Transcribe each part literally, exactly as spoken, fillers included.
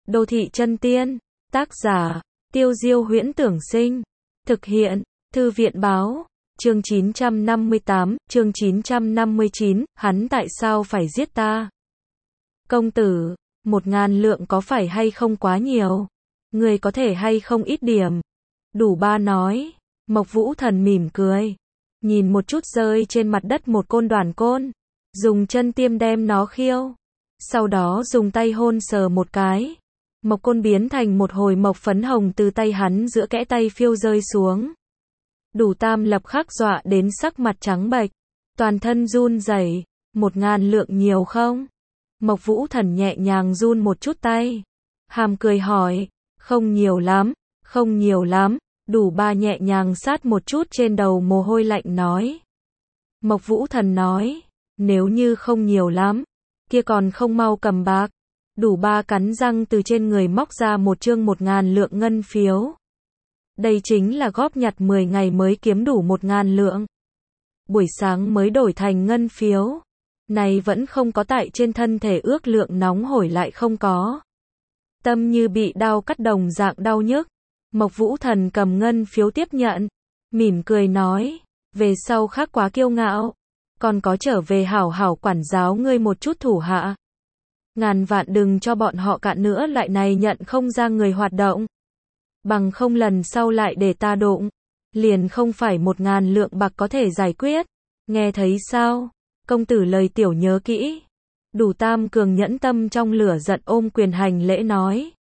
Đô thị chân tiên, tác giả, Tiêu Diêu Huyễn Tưởng Sinh, thực hiện, Thư viện Báo, chương chín trăm năm mươi tám, chương chín trăm năm mươi chín, hắn tại sao phải giết ta? Công tử, một ngàn lượng có phải hay không quá nhiều? Người có thể hay không ít điểm? Đủ Ba nói. Mộc Vũ Thần mỉm cười, nhìn một chút rơi trên mặt đất một côn đoàn côn, dùng chân tiêm đem nó khiêu, sau đó dùng tay hôn sờ một cái. Mộc côn biến thành một hồi mộc phấn hồng từ tay hắn giữa kẽ tay phiêu rơi xuống. Đủ Tam lập khắc dọa đến sắc mặt trắng bệch, toàn thân run rẩy. Một ngàn lượng nhiều không? Mộc Vũ Thần nhẹ nhàng run một chút tay, hàm cười hỏi, không nhiều lắm, không nhiều lắm. Đủ Ba nhẹ nhàng sát một chút trên đầu mồ hôi lạnh nói. Mộc Vũ Thần nói, nếu như không nhiều lắm, kia còn không mau cầm bạc. Đủ Ba cắn răng từ trên người móc ra một chương một ngàn lượng ngân phiếu. Đây chính là góp nhặt mười ngày mới kiếm đủ một ngàn lượng. Buổi sáng mới đổi thành ngân phiếu. Này vẫn không có tại trên thân thể ước lượng nóng hổi lại không có. Tâm như bị đau cắt đồng dạng đau nhức. Mộc Vũ Thần cầm ngân phiếu tiếp nhận, mỉm cười nói, về sau khác quá kiêu ngạo, còn có trở về hảo hảo quản giáo ngươi một chút thủ hạ. Ngàn vạn đừng cho bọn họ cạn nữa lại này nhận không ra người hoạt động. Bằng không lần sau lại để ta đụng, liền không phải một ngàn lượng bạc có thể giải quyết. Nghe thấy sao? Công tử lời tiểu nhớ kỹ. Đủ Tam cường nhẫn tâm trong lửa giận ôm quyền hành lễ nói.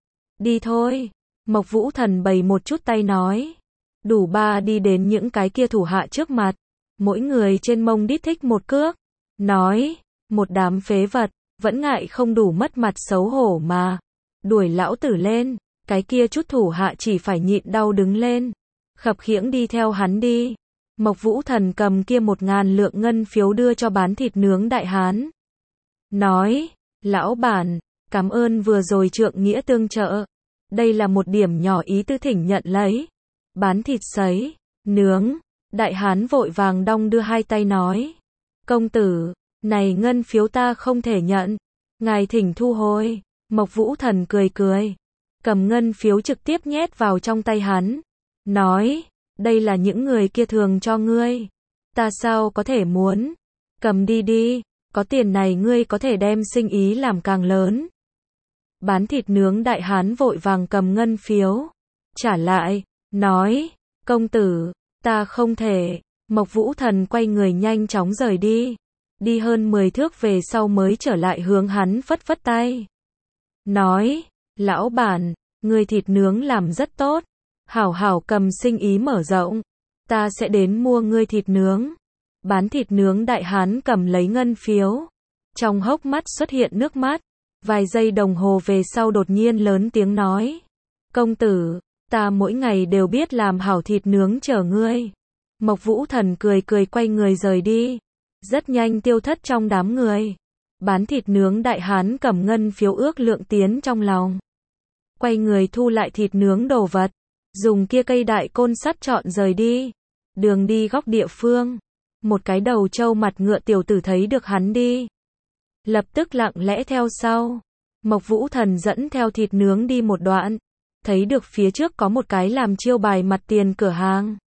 Đi thôi. Mộc Vũ Thần bày một chút tay nói. Đủ Ba đi đến những cái kia thủ hạ trước mặt, mỗi người trên mông đít thích một cước, nói, một đám phế vật, vẫn ngại không đủ mất mặt xấu hổ mà, đuổi lão tử lên. Cái kia chút thủ hạ chỉ phải nhịn đau đứng lên, khập khiễng đi theo hắn đi. Mộc Vũ Thần cầm kia một ngàn lượng ngân phiếu đưa cho bán thịt nướng đại hán, nói, lão bản, cảm ơn vừa rồi trượng nghĩa tương trợ. Đây là một điểm nhỏ ý tư thỉnh nhận lấy. Bán thịt sấy, nướng, đại hán vội vàng đong đưa hai tay nói. Công tử, này ngân phiếu ta không thể nhận. Ngài thỉnh thu hồi. Mộc Vũ Thần cười cười, cầm ngân phiếu trực tiếp nhét vào trong tay hắn. Nói, đây là những người kia thường cho ngươi. Ta sao có thể muốn. Cầm đi đi, có tiền này ngươi có thể đem sinh ý làm càng lớn. Bán thịt nướng đại hán vội vàng cầm ngân phiếu, trả lại, nói, công tử, ta không thể. Mộc Vũ Thần quay người nhanh chóng rời đi, đi hơn mười thước về sau mới trở lại hướng hắn phất phất tay. Nói, lão bản, người thịt nướng làm rất tốt, hảo hảo cầm sinh ý mở rộng, ta sẽ đến mua ngươi thịt nướng. Bán thịt nướng đại hán cầm lấy ngân phiếu, trong hốc mắt xuất hiện nước mắt. Vài giây đồng hồ về sau đột nhiên lớn tiếng nói. Công tử, ta mỗi ngày đều biết làm hảo thịt nướng chờ ngươi. Mộc Vũ Thần cười cười quay người rời đi. Rất nhanh tiêu thất trong đám người. Bán thịt nướng đại hán cầm ngân phiếu ước lượng tiến trong lòng. Quay người thu lại thịt nướng đồ vật. Dùng kia cây đại côn sắt trọn rời đi. Đường đi góc địa phương. Một cái đầu trâu mặt ngựa tiểu tử thấy được hắn đi, lập tức lặng lẽ theo sau. Mộc Vũ Thần dẫn theo thịt nướng đi một đoạn, thấy được phía trước có một cái làm chiêu bài mặt tiền cửa hàng.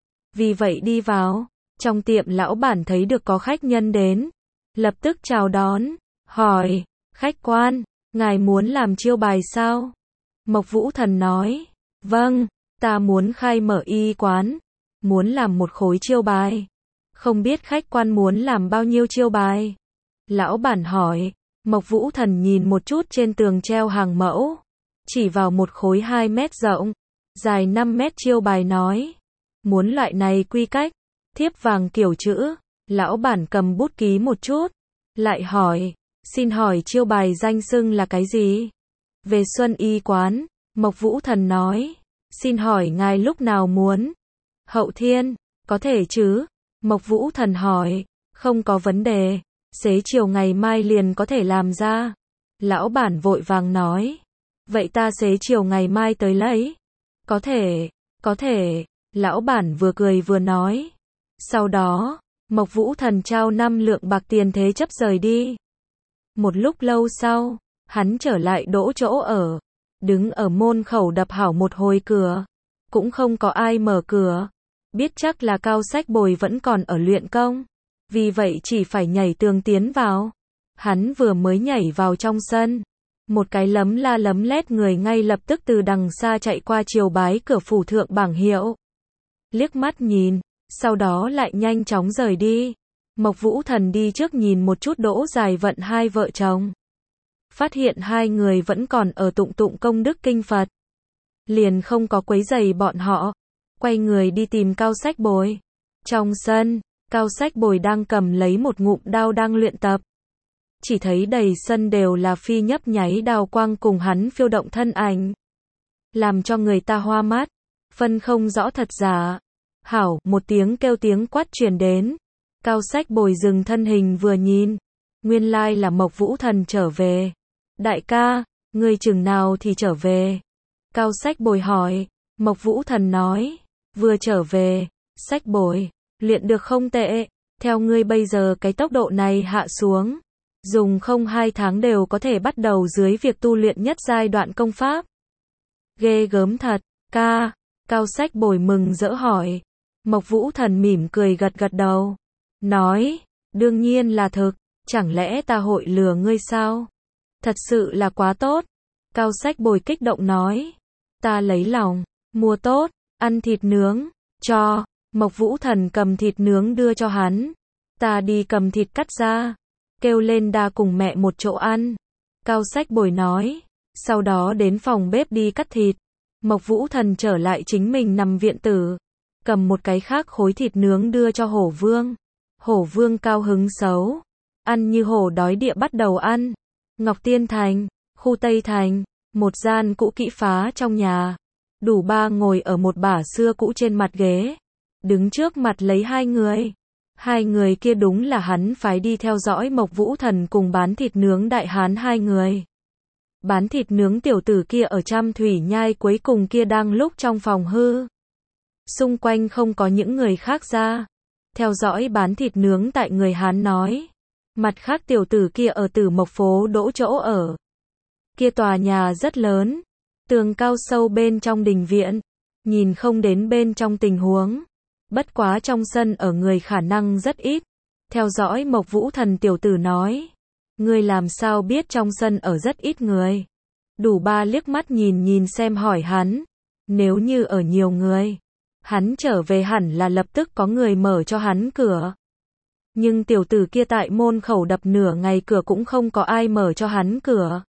Vì vậy đi vào, trong tiệm lão bản thấy được có khách nhân đến, lập tức chào đón, hỏi, khách quan, ngài muốn làm chiêu bài sao? Mộc Vũ Thần nói, vâng, ta muốn khai mở y quán, muốn làm một khối chiêu bài. Không biết khách quan muốn làm bao nhiêu chiêu bài? Lão bản hỏi. Mộc Vũ Thần nhìn một chút trên tường treo hàng mẫu, chỉ vào một khối hai mét rộng, dài năm mét chiêu bài nói. Muốn loại này quy cách, thiếp vàng kiểu chữ. Lão bản cầm bút ký một chút, lại hỏi, xin hỏi chiêu bài danh xưng là cái gì? Về Xuân Y quán. Mộc Vũ Thần nói, xin hỏi ngài lúc nào muốn? Hậu thiên, có thể chứ? Mộc Vũ Thần hỏi, không có vấn đề. Xế chiều ngày mai liền có thể làm ra. Lão bản vội vàng nói. Vậy ta xế chiều ngày mai tới lấy. Có thể, có thể. Lão bản vừa cười vừa nói. Sau đó, Mộc Vũ Thần trao năm lượng bạc tiền thế chấp rời đi. Một lúc lâu sau, Hắn trở lại đỗ chỗ ở, đứng ở môn khẩu đập hảo một hồi cửa, cũng không có ai mở cửa. Biết chắc là Cao Sách Bồi vẫn còn ở luyện công, vì vậy chỉ phải nhảy tường tiến vào. Hắn vừa mới nhảy vào trong sân, một cái lấm la lấm lét người ngay lập tức từ đằng xa chạy qua triều bái cửa phủ thượng bảng hiệu. Liếc mắt nhìn, sau đó lại nhanh chóng rời đi. Mộc Vũ Thần đi trước nhìn một chút Đỗ Dài Vận hai vợ chồng. Phát hiện hai người vẫn còn ở tụng tụng công đức kinh Phật. Liền không có quấy rầy bọn họ. Quay người đi tìm Cao Sách Bồi. Trong sân, Cao Sách Bồi đang cầm lấy một ngụm đao đang luyện tập. Chỉ thấy đầy sân đều là phi nhấp nháy đao quang cùng hắn phiêu động thân ảnh. Làm cho người ta hoa mắt, phân không rõ thật giả. Hảo, một tiếng kêu tiếng quát truyền đến. Cao Sách Bồi dừng thân hình vừa nhìn. Nguyên lai là Mộc Vũ Thần trở về. Đại ca, ngươi chừng nào thì trở về? Cao Sách Bồi hỏi. Mộc Vũ Thần nói. Vừa trở về. Sách Bồi, luyện được không tệ. Theo ngươi bây giờ cái tốc độ này hạ xuống, dùng không hai tháng đều có thể bắt đầu dưới việc tu luyện nhất giai đoạn công pháp. Ghê gớm thật, ca. Cao Sách Bồi mừng rỡ hỏi. Mộc Vũ Thần mỉm cười gật gật đầu. Nói, đương nhiên là thực, chẳng lẽ ta hội lừa ngươi sao? Thật sự là quá tốt. Cao Sách Bồi kích động nói. Ta lấy lòng, mua tốt, ăn thịt nướng, cho. Mộc Vũ Thần cầm thịt nướng đưa cho hắn. Ta đi cầm thịt cắt ra, kêu lên đa cùng mẹ một chỗ ăn. Cao Sách Bồi nói. Sau đó đến phòng bếp đi cắt thịt. Mộc Vũ Thần trở lại chính mình nằm viện tử, cầm một cái khác khối thịt nướng đưa cho Hổ Vương. Hổ Vương cao hứng xấu, ăn như hổ đói địa bắt đầu ăn. Ngọc Tiên Thành, khu Tây Thành, một gian cũ kỹ phá trong nhà. Đủ Ba ngồi ở một bả xưa cũ trên mặt ghế, đứng trước mặt lấy hai người. Hai người kia đúng là hắn phái đi theo dõi Mộc Vũ Thần cùng bán thịt nướng đại hán hai người. Bán thịt nướng tiểu tử kia ở Trăm Thủy Nhai cuối cùng kia đang lúc trong phòng hư. Xung quanh không có những người khác ra. Theo dõi bán thịt nướng tại người Hán nói. Mặt khác tiểu tử kia ở Tử Mộc phố Đỗ chỗ ở. Kia tòa nhà rất lớn, tường cao sâu bên trong đình viện, nhìn không đến bên trong tình huống. Bất quá trong sân ở người khả năng rất ít. Theo dõi Mộc Vũ Thần tiểu tử nói. Ngươi làm sao biết trong sân ở rất ít người? Đủ Ba liếc mắt nhìn nhìn xem hỏi hắn. Nếu như ở nhiều người, hắn trở về hẳn là lập tức có người mở cho hắn cửa. Nhưng tiểu tử kia tại môn khẩu đập nửa ngày cửa cũng không có ai mở cho hắn cửa.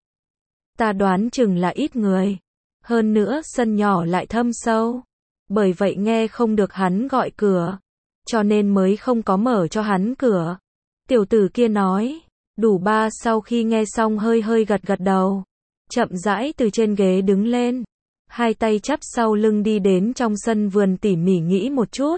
Ta đoán chừng là ít người. Hơn nữa sân nhỏ lại thâm sâu. Bởi vậy nghe không được hắn gọi cửa. Cho nên mới không có mở cho hắn cửa. Tiểu tử kia nói. Đủ Ba sau khi nghe xong hơi hơi gật gật đầu. Chậm rãi từ trên ghế đứng lên. Hai tay chắp sau lưng đi đến trong sân vườn tỉ mỉ nghĩ một chút.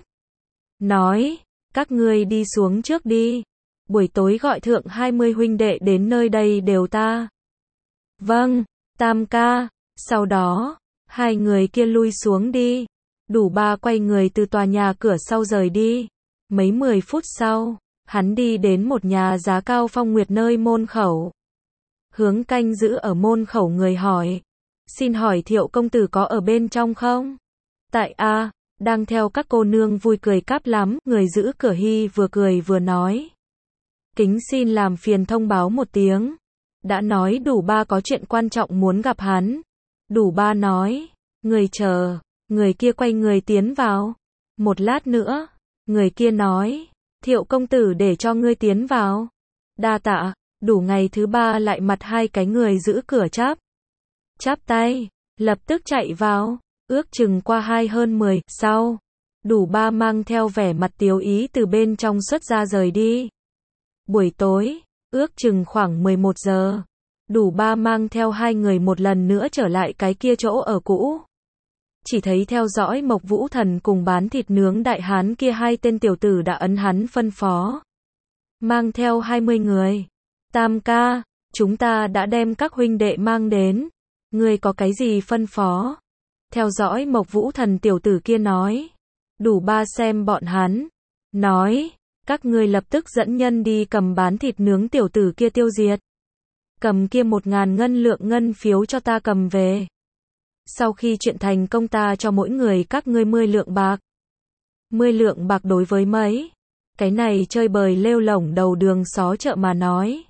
Nói, các ngươi đi xuống trước đi. Buổi tối gọi thượng hai mươi huynh đệ đến nơi đây đều ta. Vâng, Tam ca. Sau đó, hai người kia lui xuống đi. Đủ Ba quay người từ tòa nhà cửa sau rời đi. Mấy mười phút sau, hắn đi đến một nhà giá cao phong nguyệt nơi môn khẩu. Hướng canh giữ ở môn khẩu người hỏi. Xin hỏi Thiệu công tử có ở bên trong không? Tại a, đang theo các cô nương vui cười cáp lắm, người giữ cửa Hy vừa cười vừa nói. Kính xin làm phiền thông báo một tiếng. Đã nói Đủ Ba có chuyện quan trọng muốn gặp hắn. Đủ Ba nói, người chờ, người kia quay người tiến vào. Một lát nữa, người kia nói, Thiệu công tử để cho ngươi tiến vào. Đa tạ. Đủ ngày thứ ba lại mặt hai cái người giữ cửa chắp. Chắp tay, lập tức chạy vào, ước chừng qua hai hơn mười, sau. Đủ Ba mang theo vẻ mặt tiếu ý từ bên trong xuất ra rời đi. Buổi tối, ước chừng khoảng mười một giờ. Đủ Ba mang theo hai người một lần nữa trở lại cái kia chỗ ở cũ. Chỉ thấy theo dõi Mộc Vũ Thần cùng bán thịt nướng đại hán kia hai tên tiểu tử đã ấn hắn phân phó. Mang theo hai mươi người. Tam ca, chúng ta đã đem các huynh đệ mang đến. Ngươi có cái gì phân phó? Theo dõi Mộc Vũ Thần tiểu tử kia nói. Đủ Ba xem bọn hắn. Nói, các ngươi lập tức dẫn nhân đi cầm bán thịt nướng tiểu tử kia tiêu diệt. cầm kia một ngàn ngân lượng ngân phiếu cho ta cầm về. Sau khi chuyện thành công ta cho mỗi người các ngươi mười lượng bạc. Mười lượng bạc đối với mấy? Cái này chơi bời lêu lổng đầu đường xó chợ mà nói.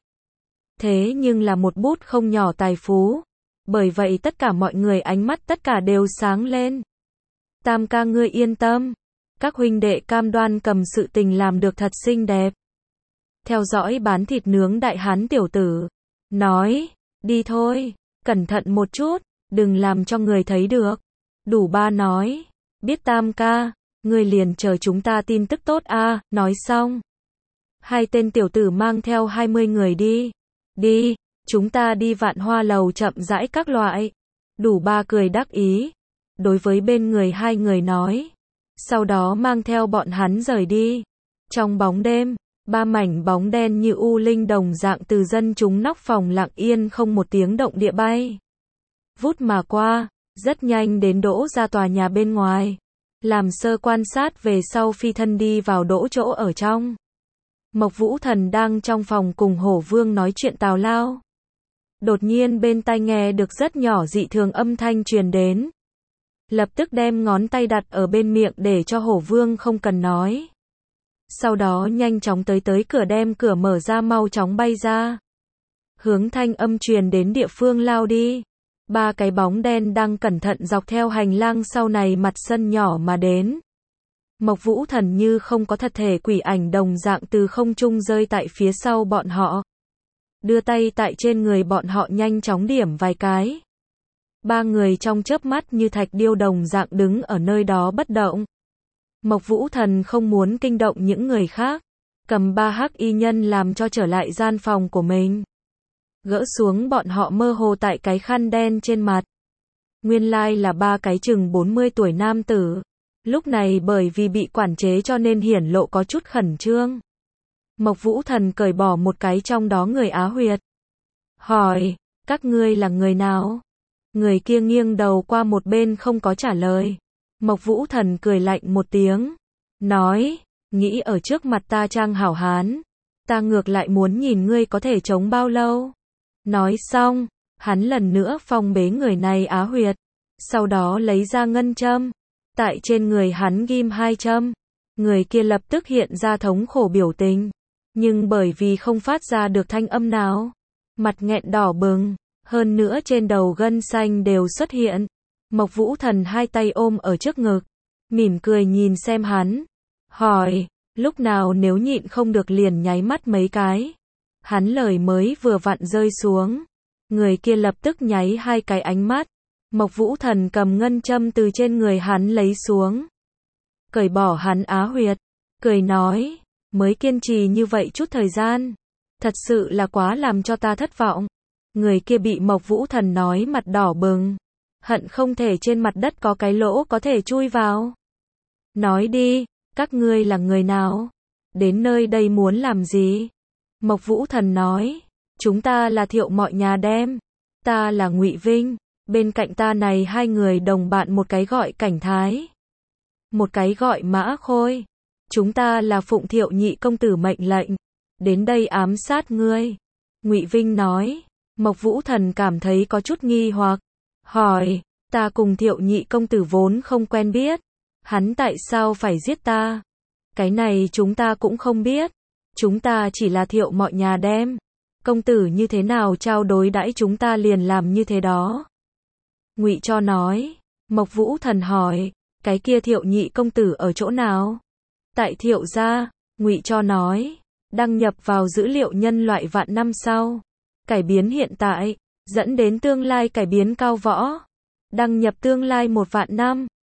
Thế nhưng là một bút không nhỏ tài phú. Bởi vậy tất cả mọi người ánh mắt tất cả đều sáng lên. Tam ca ngươi yên tâm. Các huynh đệ cam đoan cầm sự tình làm được thật xinh đẹp. Theo dõi bán thịt nướng đại hán tiểu tử. Nói, đi thôi, cẩn thận một chút, đừng làm cho người thấy được. Đủ ba nói, biết tam ca, ngươi liền chờ chúng ta tin tức tốt a. À, nói xong. Hai tên tiểu tử mang theo hai mươi người đi. Đi, chúng ta đi Vạn Hoa lầu chậm rãi các loại. Đủ ba cười đắc ý. Đối với bên người hai người nói. Sau đó mang theo bọn hắn rời đi. Trong bóng đêm, ba mảnh bóng đen như u linh đồng dạng từ dân chúng nóc phòng lặng yên không một tiếng động địa bay. Vút mà qua, rất nhanh đến đỗ ra tòa nhà bên ngoài. Làm sơ quan sát về sau phi thân đi vào đỗ chỗ ở trong. Mộc Vũ Thần đang trong phòng cùng Hổ Vương nói chuyện tào lao. Đột nhiên bên tai nghe được rất nhỏ dị thường âm thanh truyền đến. Lập tức đem ngón tay đặt ở bên miệng để cho Hổ Vương không cần nói. Sau đó nhanh chóng tới tới cửa đem cửa mở ra mau chóng bay ra. Hướng thanh âm truyền đến địa phương lao đi. Ba cái bóng đen đang cẩn thận dọc theo hành lang sau này mặt sân nhỏ mà đến. Mộc Vũ Thần như không có thật thể quỷ ảnh đồng dạng từ không trung rơi tại phía sau bọn họ. Đưa tay tại trên người bọn họ nhanh chóng điểm vài cái. Ba người trong chớp mắt như thạch điêu đồng dạng đứng ở nơi đó bất động. Mộc Vũ Thần không muốn kinh động những người khác. Cầm ba hắc y nhân làm cho trở lại gian phòng của mình. Gỡ xuống bọn họ mơ hồ tại cái khăn đen trên mặt. Nguyên lai là ba cái chừng bốn mươi tuổi nam tử. Lúc này bởi vì bị quản chế cho nên hiển lộ có chút khẩn trương. Mộc Vũ Thần cởi bỏ một cái trong đó người Á Huyệt. Hỏi, các ngươi là người nào? Người kia nghiêng đầu qua một bên không có trả lời. Mộc Vũ Thần cười lạnh một tiếng. Nói, nghĩ ở trước mặt ta trang hảo hán. Ta ngược lại muốn nhìn ngươi có thể chống bao lâu. Nói xong, hắn lần nữa phong bế người này Á Huyệt. Sau đó lấy ra ngân châm. Tại trên người hắn ghim hai châm. Người kia lập tức hiện ra thống khổ biểu tình. Nhưng bởi vì không phát ra được thanh âm nào. Mặt nghẹn đỏ bừng. Hơn nữa trên đầu gân xanh đều xuất hiện. Mộc Vũ Thần hai tay ôm ở trước ngực. Mỉm cười nhìn xem hắn. Hỏi, lúc nào nếu nhịn không được liền nháy mắt mấy cái. Hắn lời mới vừa vặn rơi xuống. Người kia lập tức nháy hai cái ánh mắt. Mộc Vũ Thần cầm ngân châm từ trên người hắn lấy xuống. Cởi bỏ hắn Á Huyệt. Cười nói, mới kiên trì như vậy chút thời gian. Thật sự là quá làm cho ta thất vọng. Người kia bị Mộc Vũ Thần nói mặt đỏ bừng. Hận không thể trên mặt đất có cái lỗ có thể chui vào. Nói đi, các ngươi là người nào? Đến nơi đây muốn làm gì? Mộc Vũ Thần nói, chúng ta là Thiệu mọi nhà đem. Ta là Ngụy Vinh. Bên cạnh ta này hai người đồng bạn, một cái gọi Cảnh Thái. Một cái gọi Mã Khôi. Chúng ta là phụng Thiệu nhị công tử mệnh lệnh. Đến đây ám sát ngươi. Ngụy Vinh nói. Mộc Vũ Thần cảm thấy có chút nghi hoặc. Hỏi, ta cùng Thiệu nhị công tử vốn không quen biết. Hắn tại sao phải giết ta? Cái này chúng ta cũng không biết. Chúng ta chỉ là Thiệu mọi nhà đem. Công tử như thế nào trao đối đãi chúng ta liền làm như thế đó. Ngụy Cho nói. Mộc Vũ Thần hỏi, cái kia Thiệu nhị công tử ở chỗ nào? Tại Thiệu gia. Ngụy Cho nói, đăng nhập vào dữ liệu nhân loại vạn năm sau. Cải biến hiện tại, dẫn đến tương lai cải biến cao võ. Đăng nhập tương lai một vạn năm.